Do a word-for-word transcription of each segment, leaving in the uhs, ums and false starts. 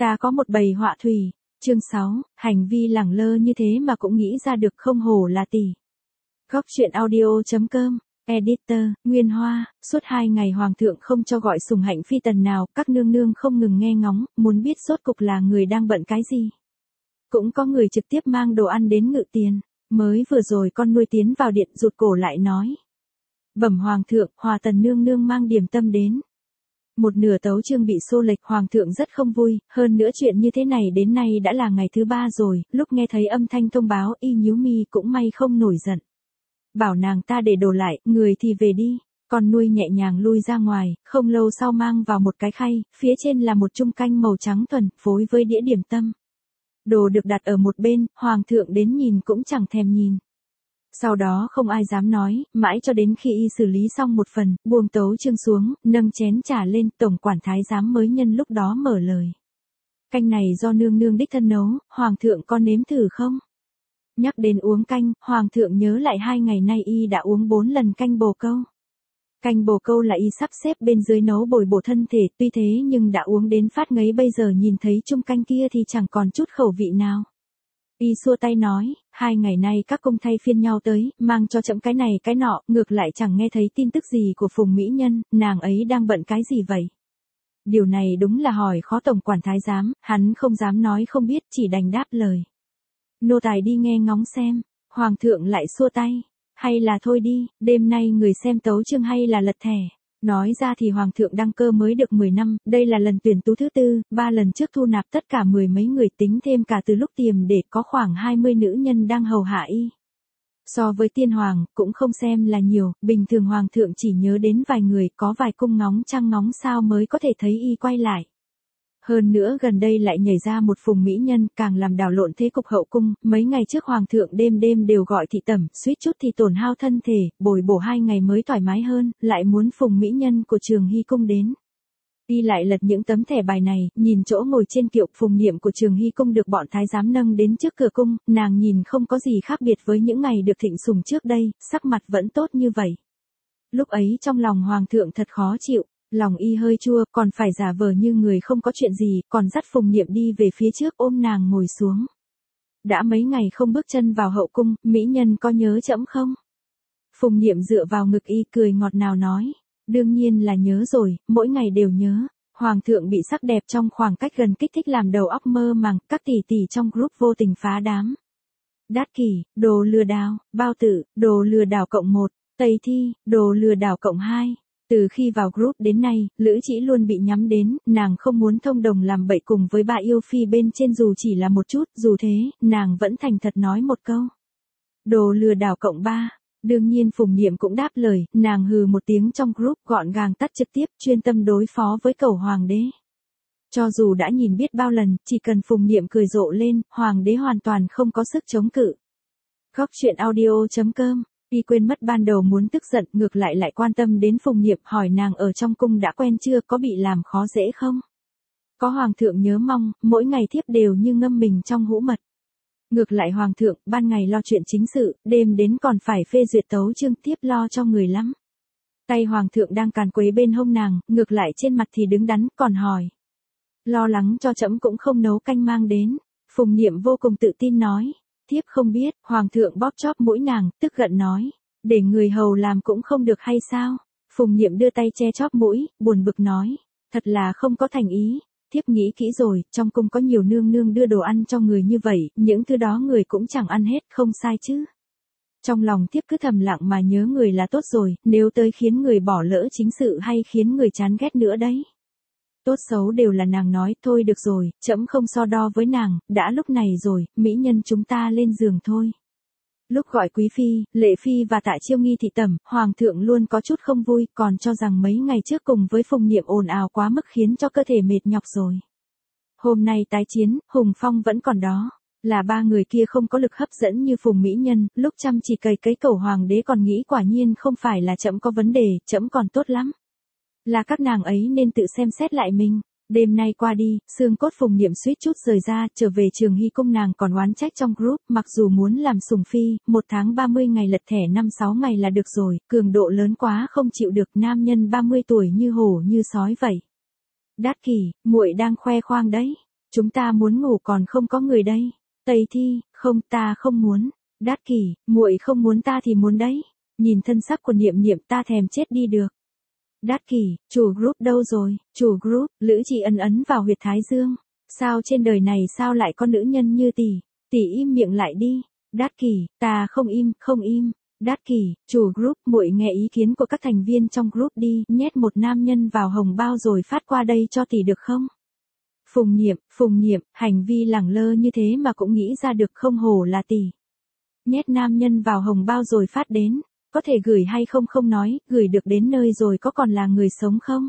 Ta có một bầy họa thủy. Chương sáu, hành vi lẳng lơ như thế mà cũng nghĩ ra được, không hổ là tỷ. Góc truyện audio chấm com, Editor, Nguyên Hoa. Suốt hai ngày hoàng thượng không cho gọi Sùng Hạnh phi tần nào, các nương nương không ngừng nghe ngóng, muốn biết rốt cục là người đang bận cái gì. Cũng có người trực tiếp mang đồ ăn đến ngự tiền. Mới vừa rồi con nuôi tiến vào điện rụt cổ lại nói: Bẩm hoàng thượng, Hòa tần nương nương mang điểm tâm đến. Một nửa tấu chương bị xô lệch, hoàng thượng rất không vui, hơn nữa chuyện như thế này đến nay đã là ngày thứ ba rồi, lúc nghe thấy âm thanh thông báo y nhíu mi cũng may không nổi giận. Bảo nàng ta để đồ lại, người thì về đi. Con nuôi nhẹ nhàng lui ra ngoài, không lâu sau mang vào một cái khay, phía trên là một chung canh màu trắng thuần, phối với đĩa điểm tâm. Đồ được đặt ở một bên, hoàng thượng đến nhìn cũng chẳng thèm nhìn. Sau đó không ai dám nói, mãi cho đến khi y xử lý xong một phần, buông tấu chương xuống, nâng chén trà lên, tổng quản thái giám mới nhân lúc đó mở lời. Canh này do nương nương đích thân nấu, hoàng thượng con nếm thử không? Nhắc đến uống canh, hoàng thượng nhớ lại hai ngày nay y đã uống bốn lần canh bồ câu. Canh bồ câu là y sắp xếp bên dưới nấu bồi bổ thân thể, tuy thế nhưng đã uống đến phát ngấy, bây giờ nhìn thấy chung canh kia thì chẳng còn chút khẩu vị nào. Y xua tay nói, hai ngày nay các công thay phiên nhau tới, mang cho trẫm cái này cái nọ, ngược lại chẳng nghe thấy tin tức gì của Phùng mỹ nhân, nàng ấy đang bận cái gì vậy? Điều này đúng là hỏi khó tổng quản thái giám, hắn không dám nói không biết, chỉ đành đáp lời. Nô tài đi nghe ngóng xem. Hoàng thượng lại xua tay. Hay là thôi đi, đêm nay người xem tấu chương hay là lật thẻ. Nói ra thì hoàng thượng đăng cơ mới được mười năm, đây là lần tuyển tú thứ tư, ba lần trước thu nạp tất cả mười mấy người, tính thêm cả từ lúc tiềm để có khoảng hai mươi nữ nhân đang hầu hạ y. So với tiên hoàng, cũng không xem là nhiều, bình thường hoàng thượng chỉ nhớ đến vài người, có vài cung ngóng trăng ngóng sao mới có thể thấy y quay lại. Hơn nữa gần đây lại nhảy ra một Phùng mỹ nhân, càng làm đảo lộn thế cục hậu cung, mấy ngày trước hoàng thượng đêm đêm đều gọi thị tẩm, suýt chút thì tổn hao thân thể, bồi bổ hai ngày mới thoải mái hơn, lại muốn Phùng mỹ nhân của Trường Hy cung đến. Y lại lật những tấm thẻ bài này, nhìn chỗ ngồi trên kiệu Phùng Niệm của Trường Hy cung được bọn thái giám nâng đến trước cửa cung, nàng nhìn không có gì khác biệt với những ngày được thịnh sủng trước đây, sắc mặt vẫn tốt như vậy. Lúc ấy trong lòng hoàng thượng thật khó chịu. Lòng y hơi chua, còn phải giả vờ như người không có chuyện gì, còn dắt Phùng Niệm đi về phía trước ôm nàng ngồi xuống. Đã mấy ngày không bước chân vào hậu cung, mỹ nhân có nhớ trẫm không? Phùng Niệm dựa vào ngực y cười ngọt ngào nói. Đương nhiên là nhớ rồi, mỗi ngày đều nhớ. Hoàng thượng bị sắc đẹp trong khoảng cách gần kích thích làm đầu óc mơ màng, các tỷ tỷ trong group vô tình phá đám. Đát Kỷ, đồ lừa đảo, Bao Tử, đồ lừa đảo cộng một, Tây Thi, đồ lừa đảo cộng hai. Từ khi vào group đến nay, Lữ Chỉ luôn bị nhắm đến, nàng không muốn thông đồng làm bậy cùng với bà yêu phi bên trên dù chỉ là một chút, dù thế, nàng vẫn thành thật nói một câu. Đồ lừa đảo cộng ba. Đương nhiên Phùng Niệm cũng đáp lời, nàng hừ một tiếng trong group gọn gàng tắt trực tiếp, chuyên tâm đối phó với cẩu hoàng đế. Cho dù đã nhìn biết bao lần, chỉ cần Phùng Niệm cười rộ lên, hoàng đế hoàn toàn không có sức chống cự. Góc truyện audio chấm com. Y quên mất ban đầu muốn tức giận, ngược lại lại quan tâm đến Phùng Niệm, hỏi nàng ở trong cung đã quen chưa, có bị làm khó dễ không? Có hoàng thượng nhớ mong, mỗi ngày thiếp đều như ngâm mình trong hũ mật. Ngược lại hoàng thượng, ban ngày lo chuyện chính sự, đêm đến còn phải phê duyệt tấu chương, thiếp lo cho người lắm. Tay hoàng thượng đang càn quấy bên hông nàng, ngược lại trên mặt thì đứng đắn, còn hỏi. Lo lắng cho trẫm cũng không nấu canh mang đến. Phùng Niệm vô cùng tự tin nói. Thiếp không biết, hoàng thượng bóp chóp mũi nàng, tức giận nói. Để người hầu làm cũng không được hay sao? Phùng Niệm đưa tay che chóp mũi, buồn bực nói. Thật là không có thành ý. Thiếp nghĩ kỹ rồi, trong cung có nhiều nương nương đưa đồ ăn cho người như vậy, những thứ đó người cũng chẳng ăn hết, không sai chứ. Trong lòng thiếp cứ thầm lặng mà nhớ người là tốt rồi, nếu tới khiến người bỏ lỡ chính sự hay khiến người chán ghét nữa đấy. Tốt xấu đều là nàng nói, thôi được rồi, trẫm không so đo với nàng, đã lúc này rồi, mỹ nhân chúng ta lên giường thôi. Lúc gọi quý phi, lệ phi và Tạ Chiêu Nghi thị tẩm, hoàng thượng luôn có chút không vui, còn cho rằng mấy ngày trước cùng với Phùng Niệm ồn ào quá mức khiến cho cơ thể mệt nhọc rồi. Hôm nay tái chiến, Hùng Phong vẫn còn đó. Là ba người kia không có lực hấp dẫn như Phùng mỹ nhân, lúc chăm chỉ cày cấy cẩu hoàng đế còn nghĩ quả nhiên không phải là trẫm có vấn đề, trẫm còn tốt lắm. Là các nàng ấy nên tự xem xét lại mình. Đêm nay qua đi, xương cốt Phùng Niệm suýt chút rời ra, trở về Trường Hy cung nàng còn oán trách trong group, mặc dù muốn làm sủng phi, một tháng ba mươi ngày lật thẻ năm sáu ngày là được rồi, cường độ lớn quá không chịu được, nam nhân ba mươi tuổi như hổ như sói vậy. Đát Kỷ, muội đang khoe khoang đấy. Chúng ta muốn ngủ còn không có người đây. Tây Thi, không ta không muốn. Đát Kỷ, muội không muốn ta thì muốn đấy. Nhìn thân sắc của Niệm Niệm ta thèm chết đi được. Đát Kỷ, chủ group đâu rồi, chủ group, Lữ Trì ấn ấn vào huyệt thái dương. Sao trên đời này sao lại có nữ nhân như tỷ, tỷ im miệng lại đi. Đát Kỷ, ta không im, không im. Đát Kỷ, chủ group, muội nghe ý kiến của các thành viên trong group đi, nhét một nam nhân vào hồng bao rồi phát qua đây cho tỷ được không? Phùng Niệm, Phùng Niệm, hành vi lẳng lơ như thế mà cũng nghĩ ra được, không hổ là tỷ. Nhét nam nhân vào hồng bao rồi phát đến, có thể gửi hay không không nói, gửi được đến nơi rồi có còn là người sống không?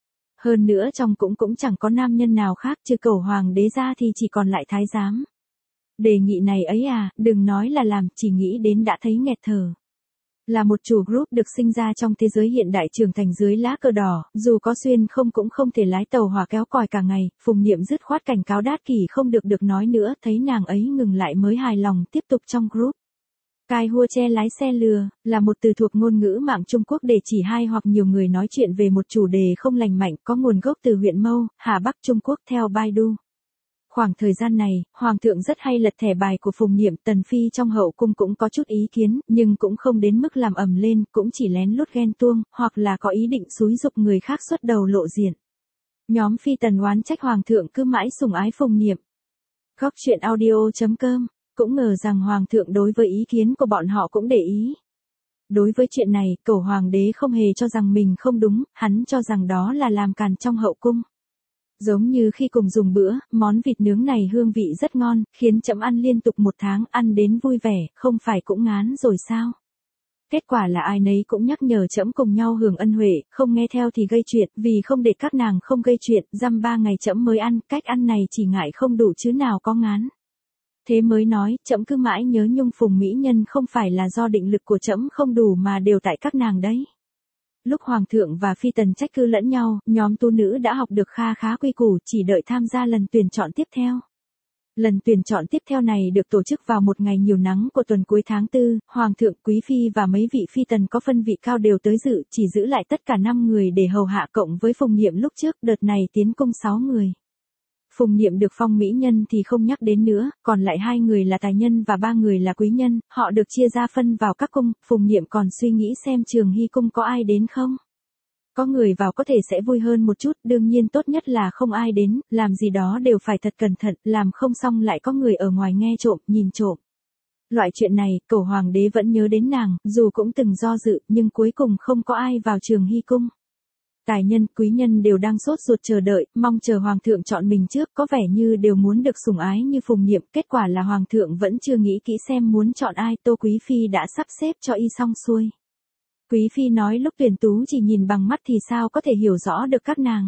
Hơn nữa trong cũng cũng chẳng có nam nhân nào khác trừ Cẩu Hoàng đế ra thì chỉ còn lại thái giám. Đề nghị này ấy à, đừng nói là làm, chỉ nghĩ đến đã thấy nghẹt thở. Là một chủ group được sinh ra trong thế giới hiện đại trưởng thành dưới lá cờ đỏ, dù có xuyên không cũng không thể lái tàu hỏa kéo còi cả ngày, Phùng Niệm dứt khoát cảnh cáo Đát Kỷ không được được nói nữa, thấy nàng ấy ngừng lại mới hài lòng tiếp tục trong group. Cai hua che lái xe lừa, là một từ thuộc ngôn ngữ mạng Trung Quốc để chỉ hai hoặc nhiều người nói chuyện về một chủ đề không lành mạnh, có nguồn gốc từ huyện Mâu, Hà Bắc Trung Quốc theo Baidu. Khoảng thời gian này, Hoàng thượng rất hay lật thẻ bài của Phùng Niệm, Tần Phi trong hậu cung cũng có chút ý kiến, nhưng cũng không đến mức làm ầm lên, cũng chỉ lén lút ghen tuông, hoặc là có ý định xúi dục người khác xuất đầu lộ diện. Nhóm Phi Tần oán trách Hoàng thượng cứ mãi sủng ái Phùng Niệm. Góc truyện audio chấm com, cũng ngờ rằng Hoàng thượng đối với ý kiến của bọn họ cũng để ý. Đối với chuyện này, Cẩu Hoàng đế không hề cho rằng mình không đúng, hắn cho rằng đó là làm càn trong hậu cung. Giống như khi cùng dùng bữa, món vịt nướng này hương vị rất ngon, khiến trẫm ăn liên tục một tháng, ăn đến vui vẻ, không phải cũng ngán rồi sao? Kết quả là ai nấy cũng nhắc nhở trẫm cùng nhau hưởng ân huệ, không nghe theo thì gây chuyện, vì không để các nàng không gây chuyện, dăm ba ngày trẫm mới ăn, cách ăn này chỉ ngại không đủ chứ nào có ngán. Thế mới nói, trẫm cứ mãi nhớ nhung Phùng mỹ nhân không phải là do định lực của trẫm không đủ mà đều tại các nàng đấy. Lúc Hoàng thượng và Phi Tần trách cứ lẫn nhau, nhóm tu nữ đã học được kha khá quy củ, chỉ đợi tham gia lần tuyển chọn tiếp theo. Lần tuyển chọn tiếp theo này được tổ chức vào một ngày nhiều nắng của tuần cuối tháng tư, Hoàng thượng, Quý Phi và mấy vị Phi Tần có phân vị cao đều tới dự, chỉ giữ lại tất cả năm người để hầu hạ cộng với Phùng Niệm lúc trước, đợt này tiến cung sáu người. Phùng Niệm được phong mỹ nhân thì không nhắc đến nữa, còn lại hai người là tài nhân và ba người là quý nhân, họ được chia ra phân vào các cung, Phùng Niệm còn suy nghĩ xem Trường Hy cung có ai đến không. Có người vào có thể sẽ vui hơn một chút, đương nhiên tốt nhất là không ai đến, làm gì đó đều phải thật cẩn thận, làm không xong lại có người ở ngoài nghe trộm, nhìn trộm. Loại chuyện này, Cẩu Hoàng đế vẫn nhớ đến nàng, dù cũng từng do dự, nhưng cuối cùng không có ai vào Trường Hy cung. Tài nhân, quý nhân đều đang sốt ruột chờ đợi, mong chờ Hoàng thượng chọn mình trước, có vẻ như đều muốn được sủng ái như Phùng Niệm, kết quả là Hoàng thượng vẫn chưa nghĩ kỹ xem muốn chọn ai, Tô Quý Phi đã sắp xếp cho y xong xuôi. Quý Phi nói lúc tuyển tú chỉ nhìn bằng mắt thì sao có thể hiểu rõ được các nàng.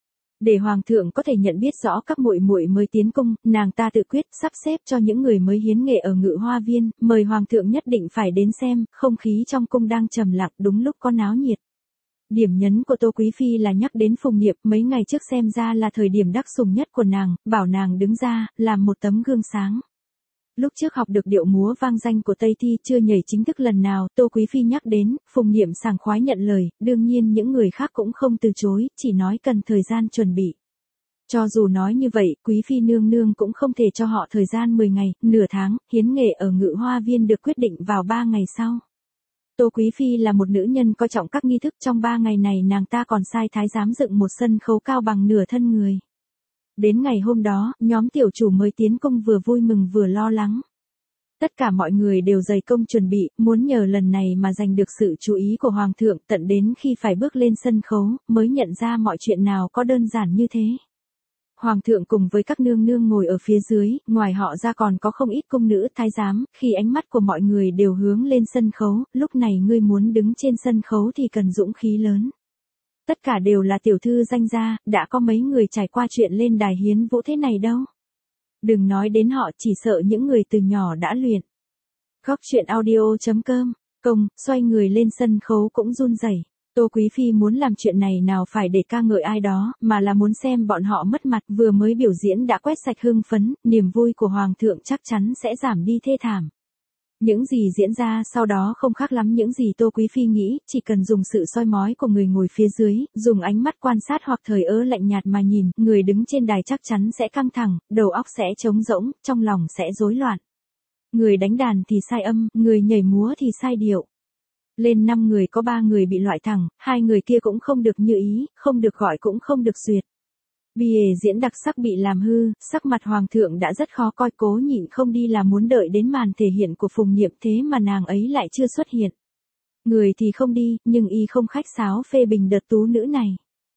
Để Hoàng thượng có thể nhận biết rõ các muội muội mới tiến cung, nàng ta tự quyết sắp xếp cho những người mới hiến nghệ ở Ngự Hoa Viên, mời Hoàng thượng nhất định phải đến xem, không khí trong cung đang trầm lặng đúng lúc có náo nhiệt. Điểm nhấn của Tô Quý Phi là nhắc đến Phùng Niệm, mấy ngày trước xem ra là thời điểm đắc sủng nhất của nàng, bảo nàng đứng ra, làm một tấm gương sáng. Lúc trước học được điệu múa vang danh của Tây Thi chưa nhảy chính thức lần nào, Tô Quý Phi nhắc đến, Phùng Niệm sảng khoái nhận lời, đương nhiên những người khác cũng không từ chối, chỉ nói cần thời gian chuẩn bị. Cho dù nói như vậy, Quý Phi nương nương cũng không thể cho họ thời gian mười ngày, nửa tháng, hiến nghệ ở Ngự Hoa Viên được quyết định vào ba ngày sau. Tô Quý Phi là một nữ nhân coi trọng các nghi thức, trong ba ngày này nàng ta còn sai thái giám dựng một sân khấu cao bằng nửa thân người. Đến ngày hôm đó, nhóm tiểu chủ mới tiến cung vừa vui mừng vừa lo lắng. Tất cả mọi người đều dày công chuẩn bị, muốn nhờ lần này mà giành được sự chú ý của Hoàng thượng, tận đến khi phải bước lên sân khấu, mới nhận ra mọi chuyện nào có đơn giản như thế. Hoàng thượng cùng với các nương nương ngồi ở phía dưới, ngoài họ ra còn có không ít cung nữ thái giám, khi ánh mắt của mọi người đều hướng lên sân khấu, lúc này ngươi muốn đứng trên sân khấu thì cần dũng khí lớn. Tất cả đều là tiểu thư danh gia, đã có mấy người trải qua chuyện lên đài hiến vũ thế này đâu. Đừng nói đến họ, chỉ sợ những người từ nhỏ đã luyện. Góc truyện audio chấm com, công, xoay người lên sân khấu cũng run rẩy. Tô Quý Phi muốn làm chuyện này nào phải để ca ngợi ai đó, mà là muốn xem bọn họ mất mặt, vừa mới biểu diễn đã quét sạch hưng phấn, niềm vui của Hoàng thượng chắc chắn sẽ giảm đi thê thảm. Những gì diễn ra sau đó không khác lắm những gì Tô Quý Phi nghĩ, chỉ cần dùng sự soi mói của người ngồi phía dưới, dùng ánh mắt quan sát hoặc thời ơ lạnh nhạt mà nhìn, người đứng trên đài chắc chắn sẽ căng thẳng, đầu óc sẽ trống rỗng, trong lòng sẽ rối loạn. Người đánh đàn thì sai âm, người nhảy múa thì sai điệu. Lên năm người có ba người bị loại thẳng, hai người kia cũng không được như ý, không được gọi cũng không được duyệt. Bìa diễn đặc sắc bị làm hư, sắc mặt hoàng thượng đã rất khó coi, cố nhịn không đi là muốn đợi đến màn thể hiện của Phùng Niệm, thế mà nàng ấy lại chưa xuất hiện. Người thì không đi, nhưng y không khách sáo phê bình đợt tú nữ này.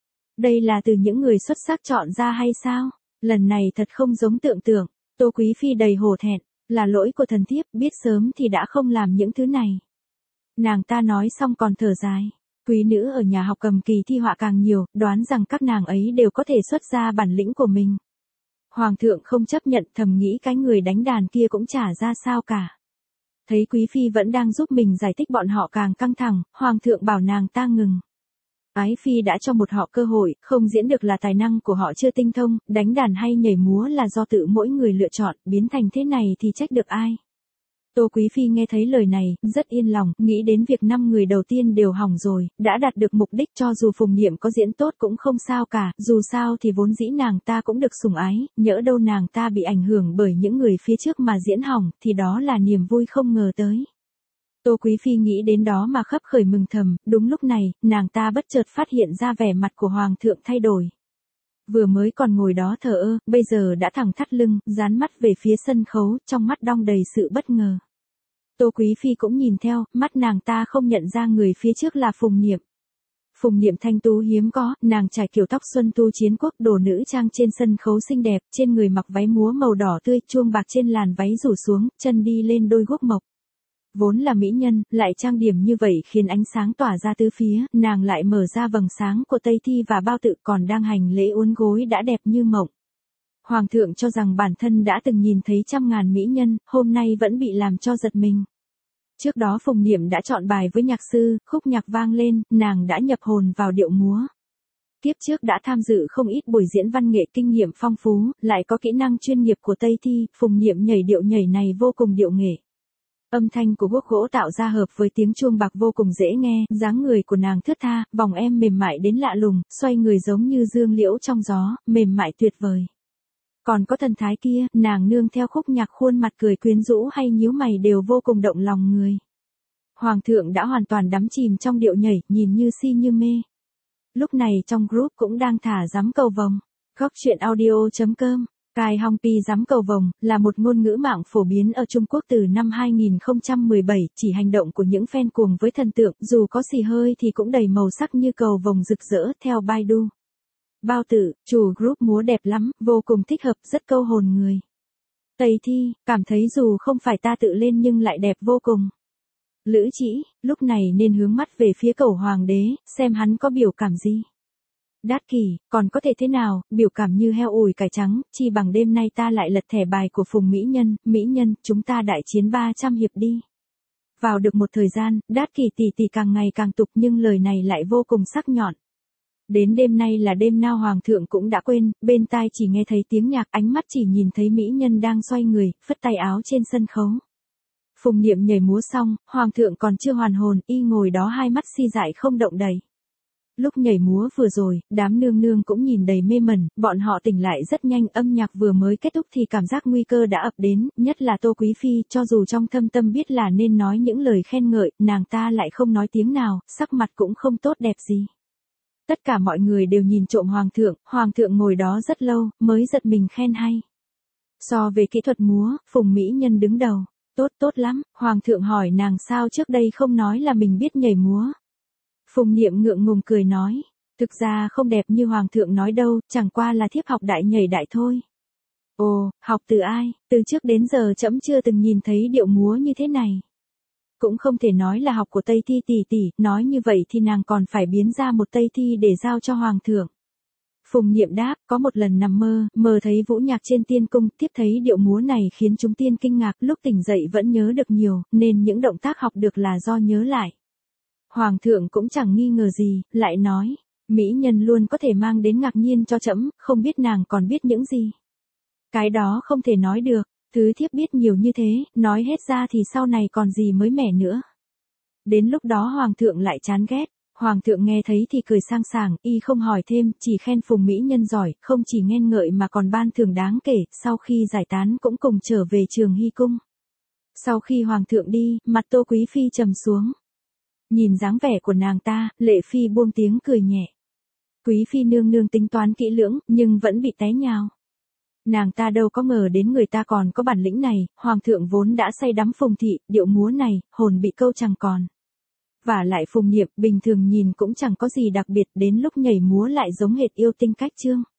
Đây là từ những người xuất sắc chọn ra hay sao? Lần này thật không giống tưởng tượng. Tô Quý Phi đầy hổ thẹn, là lỗi của thần thiếp, biết sớm thì đã không làm những thứ này. Nàng ta nói xong còn thở dài. Quý nữ ở nhà học cầm kỳ thi họa càng nhiều, đoán rằng các nàng ấy đều có thể xuất ra bản lĩnh của mình. Hoàng thượng không chấp nhận, thầm nghĩ cái người đánh đàn kia cũng chả ra sao cả. Thấy Quý Phi vẫn đang giúp mình giải thích, bọn họ càng căng thẳng, Hoàng thượng bảo nàng ta ngừng. Ái Phi đã cho một họ cơ hội, không diễn được là tài năng của họ chưa tinh thông, đánh đàn hay nhảy múa là do tự mỗi người lựa chọn, biến thành thế này thì trách được ai. Tô Quý Phi nghe thấy lời này, rất yên lòng, nghĩ đến việc năm người đầu tiên đều hỏng rồi, đã đạt được mục đích, cho dù Phùng Niệm có diễn tốt cũng không sao cả, dù sao thì vốn dĩ nàng ta cũng được sủng ái, nhỡ đâu nàng ta bị ảnh hưởng bởi những người phía trước mà diễn hỏng, thì đó là niềm vui không ngờ tới. Tô Quý Phi nghĩ đến đó mà khấp khởi mừng thầm, đúng lúc này, nàng ta bất chợt phát hiện ra vẻ mặt của Hoàng thượng thay đổi. Vừa mới còn ngồi đó thờ ơ, bây giờ đã thẳng thắt lưng, dán mắt về phía sân khấu, trong mắt đong đầy sự bất ngờ. Tô Quý Phi cũng nhìn theo, mắt nàng ta không nhận ra người phía trước là Phùng Niệm. Phùng Niệm thanh tú hiếm có, nàng trải kiểu tóc xuân tu chiến quốc, đồ nữ trang trên sân khấu xinh đẹp, trên người mặc váy múa màu đỏ tươi, chuông bạc trên làn váy rủ xuống, chân đi lên đôi guốc mộc. Vốn là mỹ nhân, lại trang điểm như vậy khiến ánh sáng tỏa ra tứ phía, nàng lại mở ra vầng sáng của Tây Thi và bao tự, còn đang hành lễ uốn gối đã đẹp như mộng. Hoàng thượng cho rằng bản thân đã từng nhìn thấy trăm ngàn mỹ nhân, hôm nay vẫn bị làm cho giật mình. Trước đó Phùng Niệm đã chọn bài với nhạc sư, khúc nhạc vang lên, nàng đã nhập hồn vào điệu múa. Kiếp trước đã tham dự không ít buổi diễn văn nghệ, kinh nghiệm phong phú, lại có kỹ năng chuyên nghiệp của Tây Thi, Phùng Niệm nhảy điệu nhảy này vô cùng điệu nghệ. Âm thanh của guốc gỗ tạo ra hợp với tiếng chuông bạc vô cùng dễ nghe, dáng người của nàng thướt tha, vòng em mềm mại đến lạ lùng, xoay người giống như dương liễu trong gió, mềm mại tuyệt vời. Còn có thần thái kia, nàng nương theo khúc nhạc khuôn mặt cười quyến rũ hay nhíu mày đều vô cùng động lòng người. Hoàng thượng đã hoàn toàn đắm chìm trong điệu nhảy, nhìn như si như mê. Lúc này trong group cũng đang thả giám cầu vồng. Góc truyện audio chấm com. Cai Hong Pi giám cầu vồng là một ngôn ngữ mạng phổ biến ở Trung Quốc từ năm hai nghìn không trăm mười bảy, chỉ hành động của những fan cuồng với thần tượng, dù có xì hơi thì cũng đầy màu sắc như cầu vồng rực rỡ, theo Baidu. Bao tử, chủ group múa đẹp lắm, vô cùng thích hợp, rất câu hồn người. Tây Thi, cảm thấy dù không phải ta tự lên nhưng lại đẹp vô cùng. Lữ Chỉ, lúc này nên hướng mắt về phía cầu hoàng đế, xem hắn có biểu cảm gì. Đát Kỷ, còn có thể thế nào, biểu cảm như heo ủi cải trắng, chi bằng đêm nay ta lại lật thẻ bài của Phùng Mỹ Nhân, Mỹ Nhân, chúng ta đại chiến ba trăm hiệp đi. Vào được một thời gian, Đát Kỷ tỷ tỷ càng ngày càng tục nhưng lời này lại vô cùng sắc nhọn. Đến đêm nay là đêm nào Hoàng thượng cũng đã quên, bên tai chỉ nghe thấy tiếng nhạc, ánh mắt chỉ nhìn thấy Mỹ Nhân đang xoay người, phất tay áo trên sân khấu. Phùng Niệm nhảy múa xong, Hoàng thượng còn chưa hoàn hồn, y ngồi đó hai mắt si dại không động đậy. Lúc nhảy múa vừa rồi, đám nương nương cũng nhìn đầy mê mẩn, bọn họ tỉnh lại rất nhanh, âm nhạc vừa mới kết thúc thì cảm giác nguy cơ đã ập đến, nhất là Tô Quý Phi, cho dù trong thâm tâm biết là nên nói những lời khen ngợi, nàng ta lại không nói tiếng nào, sắc mặt cũng không tốt đẹp gì. Tất cả mọi người đều nhìn trộm Hoàng thượng, Hoàng thượng ngồi đó rất lâu, mới giật mình khen hay. So về kỹ thuật múa, Phùng Mỹ Nhân đứng đầu, tốt tốt lắm, Hoàng thượng hỏi nàng sao trước đây không nói là mình biết nhảy múa. Phùng Niệm ngượng ngùng cười nói, thực ra không đẹp như Hoàng thượng nói đâu, chẳng qua là thiếp học đại nhảy đại thôi. Ồ, học từ ai, từ trước đến giờ trẫm chưa từng nhìn thấy điệu múa như thế này. Cũng không thể nói là học của Tây Thi tỷ tỷ, nói như vậy thì nàng còn phải biến ra một Tây Thi để giao cho Hoàng thượng. Phùng Niệm đáp, có một lần nằm mơ, mơ thấy vũ nhạc trên tiên cung, tiếp thấy điệu múa này khiến chúng tiên kinh ngạc, lúc tỉnh dậy vẫn nhớ được nhiều, nên những động tác học được là do nhớ lại. Hoàng thượng cũng chẳng nghi ngờ gì, lại nói, Mỹ Nhân luôn có thể mang đến ngạc nhiên cho trẫm, không biết nàng còn biết những gì. Cái đó không thể nói được, Thứ thiếp biết nhiều như thế, nói hết ra thì sau này còn gì mới mẻ nữa. Đến lúc đó hoàng thượng lại chán ghét. Hoàng thượng nghe thấy thì cười sang sảng, y không hỏi thêm, chỉ khen Phùng mỹ nhân giỏi, không chỉ khen ngợi mà còn ban thưởng đáng kể, sau khi giải tán cũng cùng trở về Trường Hy cung. Sau khi hoàng thượng đi, mặt Tô Quý phi trầm xuống. Nhìn dáng vẻ của nàng ta, Lệ phi buông tiếng cười nhẹ. Quý phi nương nương tính toán kỹ lưỡng, nhưng vẫn bị té nhào. Nàng ta đâu có ngờ đến người ta còn có bản lĩnh này, hoàng thượng vốn đã say đắm Phùng thị, điệu múa này, hồn bị câu chẳng còn. Và lại Phùng Niệm bình thường nhìn cũng chẳng có gì đặc biệt, đến lúc nhảy múa lại giống hệt yêu tinh cách trương.